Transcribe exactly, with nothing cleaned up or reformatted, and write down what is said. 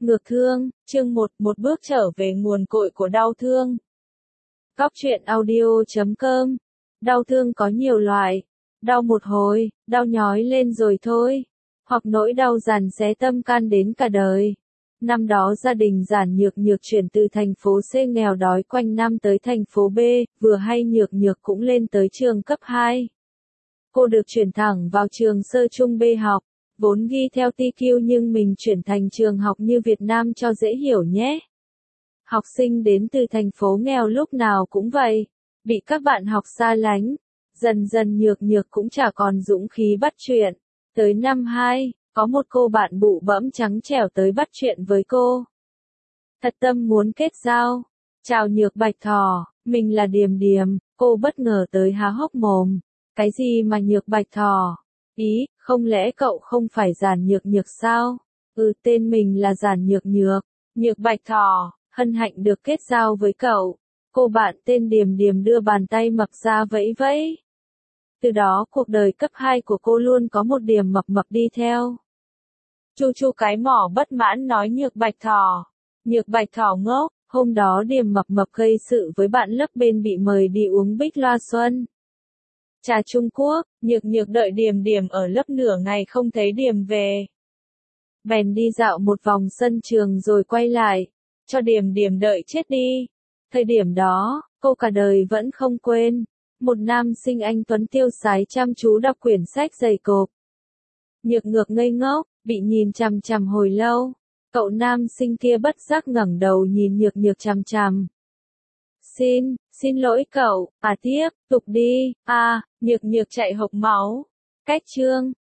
Ngược thương, chương một, một bước trở về nguồn cội của đau thương. Góc truyện audio chấm com. Đau thương có nhiều loại. Đau một hồi, đau nhói lên rồi thôi. Hoặc nỗi đau dằn xé tâm can đến cả đời. Năm đó gia đình Giản Nhược Nhược chuyển từ thành phố C nghèo đói quanh năm tới thành phố B, vừa hay Nhược Nhược cũng lên tới trường cấp hai. Cô được chuyển thẳng vào trường sơ trung B học. Vốn ghi theo T Q nhưng mình chuyển thành trường học như Việt Nam cho dễ hiểu nhé. Học sinh đến từ thành phố nghèo lúc nào cũng vậy, bị các bạn học xa lánh. Dần dần Nhược Nhược cũng chả còn dũng khí bắt chuyện. Tới năm hai, có một cô bạn bụ bẫm trắng trẻo tới bắt chuyện với cô. Thật tâm muốn kết giao. Chào Nhược Bạch Thỏ, mình là Điềm Điềm. Cô bất ngờ tới há hốc mồm. Cái gì mà Nhược Bạch Thỏ? Ý, không lẽ cậu không phải Giản Nhược Nhược sao? Ừ, tên mình là Giản Nhược Nhược. Nhược Bạch Thỏ, hân hạnh được kết giao với cậu. Cô bạn tên Điềm Điềm đưa bàn tay mập ra vẫy vẫy. Từ đó cuộc đời cấp hai của cô luôn có một Điềm mập mập đi theo. Chu chu cái mỏ bất mãn nói Nhược Bạch Thỏ. Nhược Bạch Thỏ ngốc, hôm đó Điềm mập mập gây sự với bạn lớp bên bị mời đi uống bích loa xuân. Trà Trung Quốc, Nhược Nhược đợi Điềm Điềm ở lớp nửa ngày không thấy Điềm về. Bèn đi dạo một vòng sân trường rồi quay lại, cho Điềm Điềm đợi chết đi. Thời điểm đó, cô cả đời vẫn không quên. Một nam sinh anh tuấn tiêu sái chăm chú đọc quyển sách dày cộp. Nhược Nhược ngây ngốc, bị nhìn chằm chằm hồi lâu. Cậu nam sinh kia bất giác ngẩng đầu nhìn Nhược Nhược chằm chằm. Xin, xin lỗi cậu, à tiếp, tục đi, à, Nhược Nhược chạy hộc máu. Cách chương,